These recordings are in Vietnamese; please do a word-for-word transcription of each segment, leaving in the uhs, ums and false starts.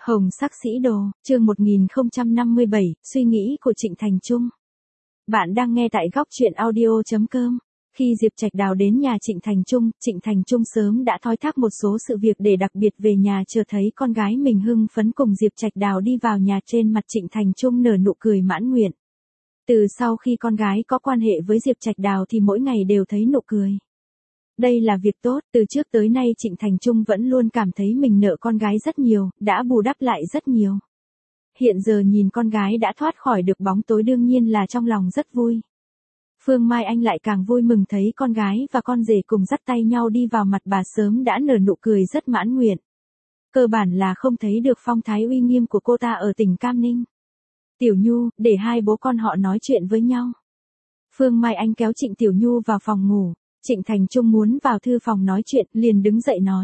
Hồng sắc sĩ đồ, chương một nghìn không trăm năm mươi bảy, suy nghĩ của Trịnh Thành Trung. Bạn đang nghe tại góc truyện audio chấm com. Khi Diệp Trạch Đào đến nhà Trịnh Thành Trung, Trịnh Thành Trung sớm đã thói thác một số sự việc để đặc biệt về nhà chờ thấy con gái mình hưng phấn cùng Diệp Trạch Đào đi vào nhà, trên mặt Trịnh Thành Trung nở nụ cười mãn nguyện. Từ sau khi con gái có quan hệ với Diệp Trạch Đào thì mỗi ngày đều thấy nụ cười. Đây là việc tốt, từ trước tới nay Trịnh Thành Trung vẫn luôn cảm thấy mình nợ con gái rất nhiều, đã bù đắp lại rất nhiều. Hiện giờ nhìn con gái đã thoát khỏi được bóng tối đương nhiên là trong lòng rất vui. Phương Mai Anh lại càng vui mừng thấy con gái và con rể cùng dắt tay nhau đi vào, mặt bà sớm đã nở nụ cười rất mãn nguyện. Cơ bản là không thấy được phong thái uy nghiêm của cô ta ở tỉnh Cam Ninh. Tiểu Nhu, để hai bố con họ nói chuyện với nhau. Phương Mai Anh kéo Trịnh Tiểu Nhu vào phòng ngủ. Trịnh Thành Trung muốn vào thư phòng nói chuyện, liền đứng dậy nói.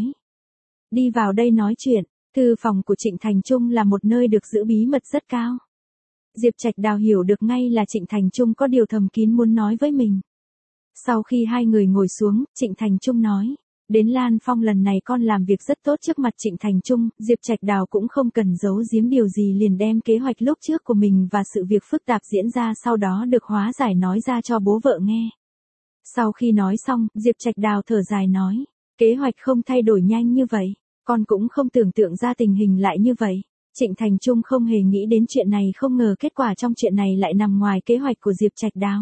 Đi vào đây nói chuyện. Thư phòng của Trịnh Thành Trung là một nơi được giữ bí mật rất cao. Diệp Trạch Đào hiểu được ngay là Trịnh Thành Trung có điều thầm kín muốn nói với mình. Sau khi hai người ngồi xuống, Trịnh Thành Trung nói. Đến Lan Phong lần này con làm việc rất tốt trước mặt Trịnh Thành Trung, Diệp Trạch Đào cũng không cần giấu giếm điều gì, liền đem kế hoạch lúc trước của mình và sự việc phức tạp diễn ra sau đó được hóa giải nói ra cho bố vợ nghe. Sau khi nói xong, Diệp Trạch Đào thở dài nói, kế hoạch không thay đổi nhanh như vậy, con cũng không tưởng tượng ra tình hình lại như vậy. Trịnh Thành Trung không hề nghĩ đến chuyện này, không ngờ kết quả trong chuyện này lại nằm ngoài kế hoạch của Diệp Trạch Đào.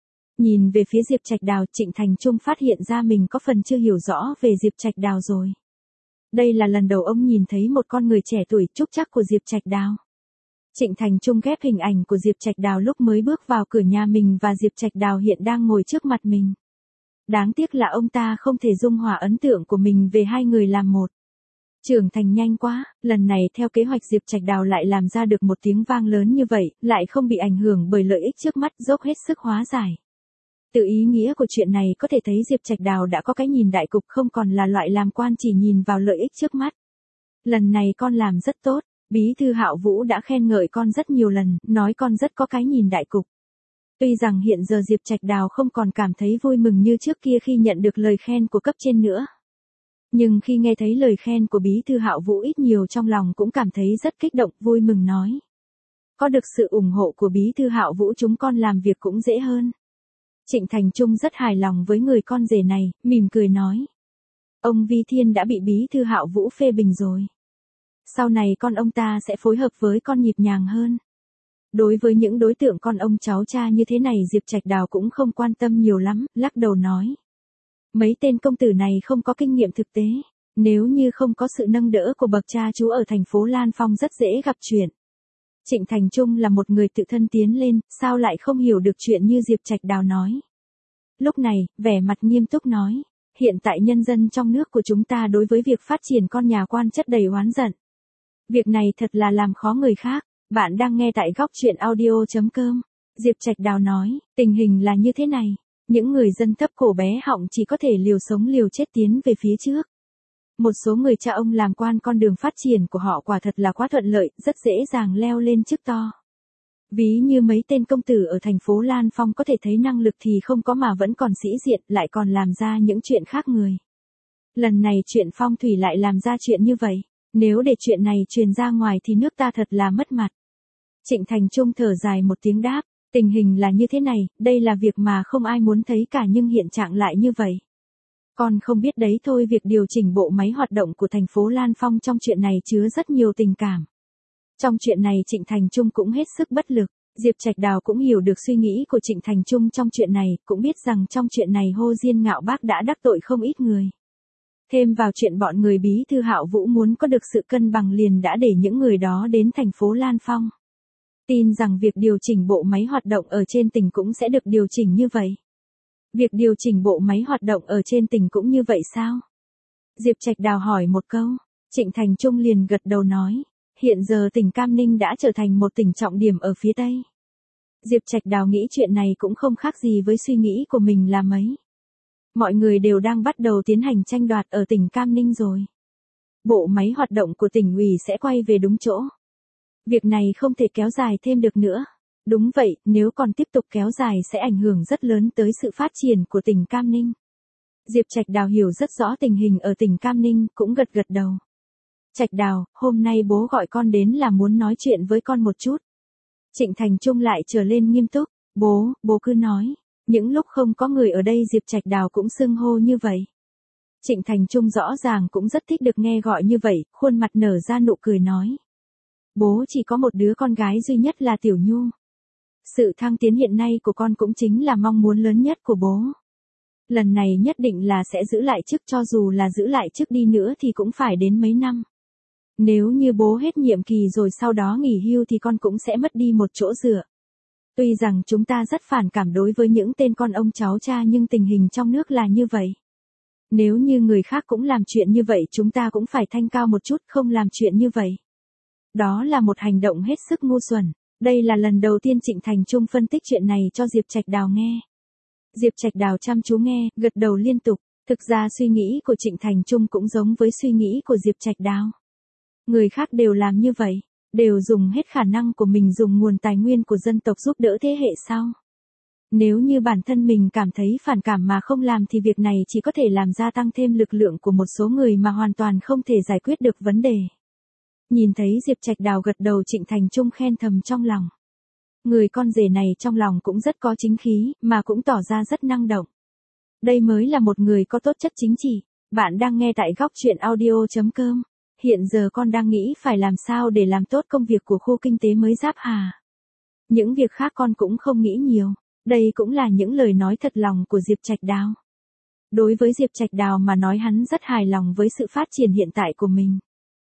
Nhìn về phía Diệp Trạch Đào, Trịnh Thành Trung phát hiện ra mình có phần chưa hiểu rõ về Diệp Trạch Đào rồi. Đây là lần đầu ông nhìn thấy một con người trẻ tuổi trúc trắc của Diệp Trạch Đào. Trịnh Thành Trung ghép hình ảnh của Diệp Trạch Đào lúc mới bước vào cửa nhà mình và Diệp Trạch Đào hiện đang ngồi trước mặt mình. Đáng tiếc là ông ta không thể dung hòa ấn tượng của mình về hai người làm một. Trưởng thành nhanh quá, lần này theo kế hoạch Diệp Trạch Đào lại làm ra được một tiếng vang lớn như vậy, lại không bị ảnh hưởng bởi lợi ích trước mắt, dốc hết sức hóa giải. Từ ý nghĩa của chuyện này có thể thấy Diệp Trạch Đào đã có cái nhìn đại cục, không còn là loại làm quan chỉ nhìn vào lợi ích trước mắt. Lần này con làm rất tốt. Bí thư Hạo Vũ đã khen ngợi con rất nhiều lần, nói con rất có cái nhìn đại cục. Tuy rằng hiện giờ Diệp Trạch Đào không còn cảm thấy vui mừng như trước kia khi nhận được lời khen của cấp trên nữa. Nhưng khi nghe thấy lời khen của bí thư Hạo Vũ ít nhiều trong lòng cũng cảm thấy rất kích động, vui mừng nói. Có được sự ủng hộ của bí thư Hạo Vũ chúng con làm việc cũng dễ hơn. Trịnh Thành Trung rất hài lòng với người con rể này, mỉm cười nói. Ông Vi Thiên đã bị bí thư Hạo Vũ phê bình rồi. Sau này con ông ta sẽ phối hợp với con nhịp nhàng hơn. Đối với những đối tượng con ông cháu cha như thế này Diệp Trạch Đào cũng không quan tâm nhiều lắm, lắc đầu nói. Mấy tên công tử này không có kinh nghiệm thực tế, nếu như không có sự nâng đỡ của bậc cha chú ở thành phố Lan Phong rất dễ gặp chuyện. Trịnh Thành Trung là một người tự thân tiến lên, sao lại không hiểu được chuyện như Diệp Trạch Đào nói. Lúc này, vẻ mặt nghiêm túc nói, hiện tại nhân dân trong nước của chúng ta đối với việc phát triển con nhà quan chất đầy oán giận. Việc này thật là làm khó người khác. Bạn đang nghe tại góc truyện audio chấm com. Diệp Trạch Đào nói, tình hình là như thế này. Những người dân thấp cổ bé họng chỉ có thể liều sống liều chết tiến về phía trước. Một số người cha ông làm quan, con đường phát triển của họ quả thật là quá thuận lợi, rất dễ dàng leo lên chức to. Ví như mấy tên công tử ở thành phố Lan Phong có thể thấy năng lực thì không có mà vẫn còn sĩ diện, lại còn làm ra những chuyện khác người. Lần này chuyện phong thủy lại làm ra chuyện như vậy. Nếu để chuyện này truyền ra ngoài thì nước ta thật là mất mặt. Trịnh Thành Trung thở dài một tiếng đáp, tình hình là như thế này, đây là việc mà không ai muốn thấy cả nhưng hiện trạng lại như vậy. Con không biết đấy thôi, việc điều chỉnh bộ máy hoạt động của thành phố Lan Phong trong chuyện này chứa rất nhiều tình cảm. Trong chuyện này Trịnh Thành Trung cũng hết sức bất lực, Diệp Trạch Đào cũng hiểu được suy nghĩ của Trịnh Thành Trung trong chuyện này, cũng biết rằng trong chuyện này Hồ Diên Ngạo Bác đã đắc tội không ít người. Thêm vào chuyện bọn người bí thư Hạo Vũ muốn có được sự cân bằng liền đã để những người đó đến thành phố Lan Phong. Tin rằng việc điều chỉnh bộ máy hoạt động ở trên tỉnh cũng sẽ được điều chỉnh như vậy. Việc điều chỉnh bộ máy hoạt động ở trên tỉnh cũng như vậy sao? Diệp Trạch Đào hỏi một câu, Trịnh Thành Trung liền gật đầu nói, hiện giờ tỉnh Cam Ninh đã trở thành một tỉnh trọng điểm ở phía Tây. Diệp Trạch Đào nghĩ chuyện này cũng không khác gì với suy nghĩ của mình là mấy. Mọi người đều đang bắt đầu tiến hành tranh đoạt ở tỉnh Cam Ninh rồi. Bộ máy hoạt động của tỉnh ủy sẽ quay về đúng chỗ. Việc này không thể kéo dài thêm được nữa. Đúng vậy, nếu còn tiếp tục kéo dài sẽ ảnh hưởng rất lớn tới sự phát triển của tỉnh Cam Ninh. Diệp Trạch Đào hiểu rất rõ tình hình ở tỉnh Cam Ninh, cũng gật gật đầu. Trạch Đào, hôm nay bố gọi con đến là muốn nói chuyện với con một chút. Trịnh Thành Trung lại trở lên nghiêm túc, bố, bố cứ nói, những lúc không có người ở đây Diệp Trạch Đào cũng xưng hô như vậy. Trịnh Thành Trung rõ ràng cũng rất thích được nghe gọi như vậy, khuôn mặt nở ra nụ cười nói. Bố chỉ có một đứa con gái duy nhất là Tiểu Nhu. Sự thăng tiến hiện nay của con cũng chính là mong muốn lớn nhất của bố. Lần này nhất định là sẽ giữ lại chức, cho dù là giữ lại chức đi nữa thì cũng phải đến mấy năm. Nếu như bố hết nhiệm kỳ rồi sau đó nghỉ hưu thì con cũng sẽ mất đi một chỗ dựa. Tuy rằng chúng ta rất phản cảm đối với những tên con ông cháu cha nhưng tình hình trong nước là như vậy. Nếu như người khác cũng làm chuyện như vậy chúng ta cũng phải thanh cao một chút, không làm chuyện như vậy. Đó là một hành động hết sức ngu xuẩn. Đây là lần đầu tiên Trịnh Thành Trung phân tích chuyện này cho Diệp Trạch Đào nghe. Diệp Trạch Đào chăm chú nghe, gật đầu liên tục. Thực ra suy nghĩ của Trịnh Thành Trung cũng giống với suy nghĩ của Diệp Trạch Đào. Người khác đều làm như vậy, đều dùng hết khả năng của mình, dùng nguồn tài nguyên của dân tộc giúp đỡ thế hệ sau. Nếu như bản thân mình cảm thấy phản cảm mà không làm thì việc này chỉ có thể làm gia tăng thêm lực lượng của một số người mà hoàn toàn không thể giải quyết được vấn đề. Nhìn thấy Diệp Trạch Đào gật đầu, Trịnh Thành Trung khen thầm trong lòng. Người con rể này trong lòng cũng rất có chính khí, mà cũng tỏ ra rất năng động. Đây mới là một người có tốt chất chính trị. Bạn đang nghe tại góc truyện audio chấm com. Hiện giờ con đang nghĩ phải làm sao để làm tốt công việc của khu kinh tế mới Giáp Hà. Những việc khác con cũng không nghĩ nhiều. Đây cũng là những lời nói thật lòng của Diệp Trạch Đào. Đối với Diệp Trạch Đào mà nói, hắn rất hài lòng với sự phát triển hiện tại của mình.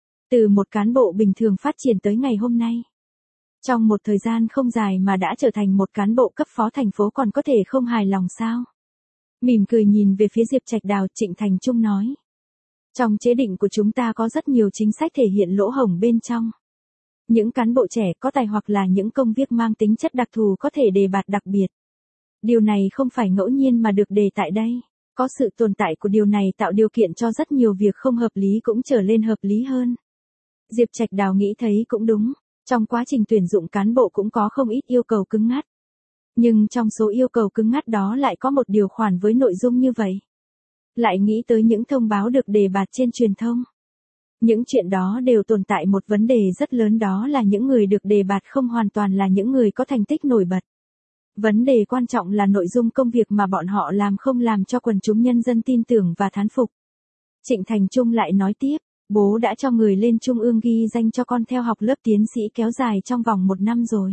Từ một cán bộ bình thường phát triển tới ngày hôm nay. Trong một thời gian không dài mà đã trở thành một cán bộ cấp phó thành phố, còn có thể không hài lòng sao? Mỉm cười nhìn về phía Diệp Trạch Đào, Trịnh Thành Trung nói. Trong chế định của chúng ta có rất nhiều chính sách thể hiện lỗ hổng bên trong. Những cán bộ trẻ có tài hoặc là những công việc mang tính chất đặc thù có thể đề bạt đặc biệt. Điều này không phải ngẫu nhiên mà được đề tại đây. Có sự tồn tại của điều này tạo điều kiện cho rất nhiều việc không hợp lý cũng trở lên hợp lý hơn. Diệp Trạch Đào nghĩ thấy cũng đúng. Trong quá trình tuyển dụng cán bộ cũng có không ít yêu cầu cứng ngắt. Nhưng trong số yêu cầu cứng ngắt đó lại có một điều khoản với nội dung như vậy. Lại nghĩ tới những thông báo được đề bạt trên truyền thông. Những chuyện đó đều tồn tại một vấn đề rất lớn, đó là những người được đề bạt không hoàn toàn là những người có thành tích nổi bật. Vấn đề quan trọng là nội dung công việc mà bọn họ làm không làm cho quần chúng nhân dân tin tưởng và thán phục. Trịnh Thành Trung lại nói tiếp, bố đã cho người lên trung ương ghi danh cho con theo học lớp tiến sĩ kéo dài trong vòng một năm rồi.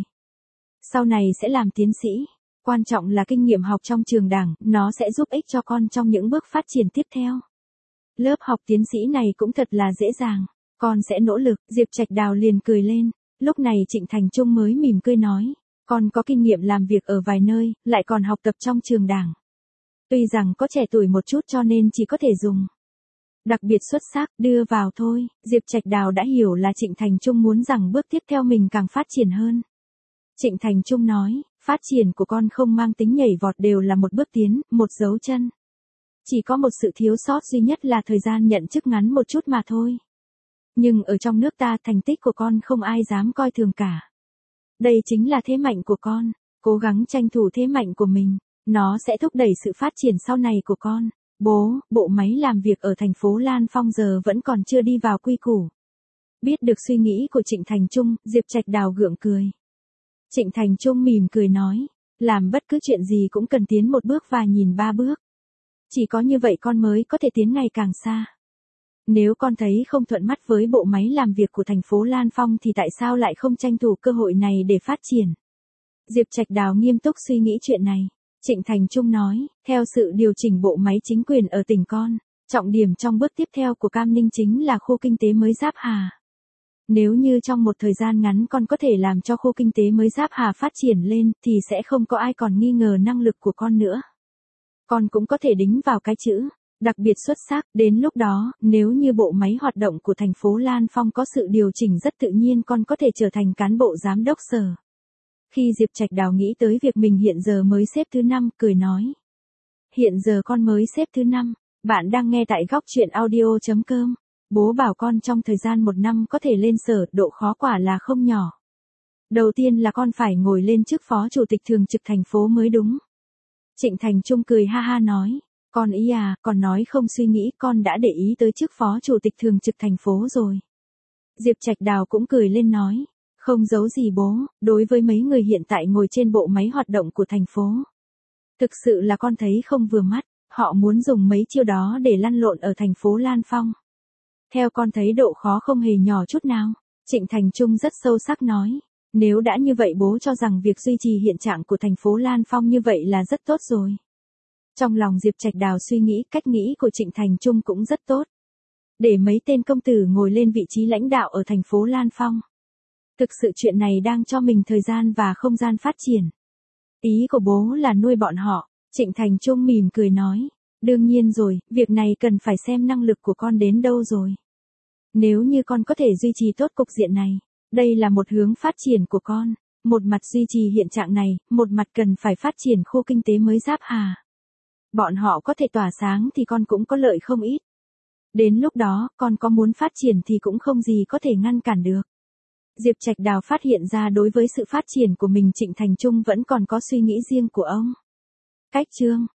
Sau này sẽ làm tiến sĩ. Quan trọng là kinh nghiệm học trong trường đảng, nó sẽ giúp ích cho con trong những bước phát triển tiếp theo. Lớp học tiến sĩ này cũng thật là dễ dàng, con sẽ nỗ lực. Diệp Trạch Đào liền cười lên. Lúc này Trịnh Thành Trung mới mỉm cười nói, con có kinh nghiệm làm việc ở vài nơi, lại còn học tập trong trường đảng. Tuy rằng có trẻ tuổi một chút cho nên chỉ có thể dùng đặc biệt xuất sắc đưa vào thôi. Diệp Trạch Đào đã hiểu là Trịnh Thành Trung muốn rằng bước tiếp theo mình càng phát triển hơn. Trịnh Thành Trung nói, phát triển của con không mang tính nhảy vọt, đều là một bước tiến, một dấu chân. Chỉ có một sự thiếu sót duy nhất là thời gian nhận chức ngắn một chút mà thôi. Nhưng ở trong nước ta, thành tích của con không ai dám coi thường cả. Đây chính là thế mạnh của con, cố gắng tranh thủ thế mạnh của mình, nó sẽ thúc đẩy sự phát triển sau này của con. Bố, bộ máy làm việc ở thành phố Lan Phong giờ vẫn còn chưa đi vào quy củ. Biết được suy nghĩ của Trịnh Thành Trung, Diệp Trạch Đào gượng cười. Trịnh Thành Trung mỉm cười nói, làm bất cứ chuyện gì cũng cần tiến một bước và nhìn ba bước. Chỉ có như vậy con mới có thể tiến ngày càng xa. Nếu con thấy không thuận mắt với bộ máy làm việc của thành phố Lan Phong thì tại sao lại không tranh thủ cơ hội này để phát triển? Diệp Trạch Đào nghiêm túc suy nghĩ chuyện này. Trịnh Thành Trung nói, theo sự điều chỉnh bộ máy chính quyền ở tỉnh con, trọng điểm trong bước tiếp theo của Cam Ninh chính là khu kinh tế mới Giáp Hà. Nếu như trong một thời gian ngắn con có thể làm cho khu kinh tế mới Giáp Hà phát triển lên thì sẽ không có ai còn nghi ngờ năng lực của con nữa. Con cũng có thể đính vào cái chữ đặc biệt xuất sắc. Đến lúc đó, nếu như bộ máy hoạt động của thành phố Lan Phong có sự điều chỉnh rất tự nhiên, con có thể trở thành cán bộ giám đốc sở. Khi Diệp Trạch Đào nghĩ tới việc mình hiện giờ mới xếp thứ năm, cười nói. Hiện giờ con mới xếp thứ năm, bạn đang nghe tại góc truyện audio chấm com. Bố bảo con trong thời gian một năm có thể lên sở, độ khó quả là không nhỏ. Đầu tiên là con phải ngồi lên chức phó chủ tịch thường trực thành phố mới đúng. Trịnh Thành Trung cười ha ha nói, con ý à, con nói không suy nghĩ, con đã để ý tới chức phó chủ tịch thường trực thành phố rồi. Diệp Trạch Đào cũng cười lên nói, không giấu gì bố, đối với mấy người hiện tại ngồi trên bộ máy hoạt động của thành phố. Thực sự là con thấy không vừa mắt, họ muốn dùng mấy chiêu đó để lăn lộn ở thành phố Lan Phong. Theo con thấy độ khó không hề nhỏ chút nào. Trịnh Thành Trung rất sâu sắc nói, nếu đã như vậy bố cho rằng việc duy trì hiện trạng của thành phố Lan Phong như vậy là rất tốt rồi. Trong lòng Diệp Trạch Đào suy nghĩ cách nghĩ của Trịnh Thành Trung cũng rất tốt. Để mấy tên công tử ngồi lên vị trí lãnh đạo ở thành phố Lan Phong. Thực sự chuyện này đang cho mình thời gian và không gian phát triển. Ý của bố là nuôi bọn họ, Trịnh Thành Trung mỉm cười nói, đương nhiên rồi, việc này cần phải xem năng lực của con đến đâu rồi. Nếu như con có thể duy trì tốt cục diện này, đây là một hướng phát triển của con, một mặt duy trì hiện trạng này, một mặt cần phải phát triển khu kinh tế mới Giáp Hà. Bọn họ có thể tỏa sáng thì con cũng có lợi không ít. Đến lúc đó, con có muốn phát triển thì cũng không gì có thể ngăn cản được. Diệp Trạch Đào phát hiện ra đối với sự phát triển của mình Trịnh Thành Trung vẫn còn có suy nghĩ riêng của ông. Cách chương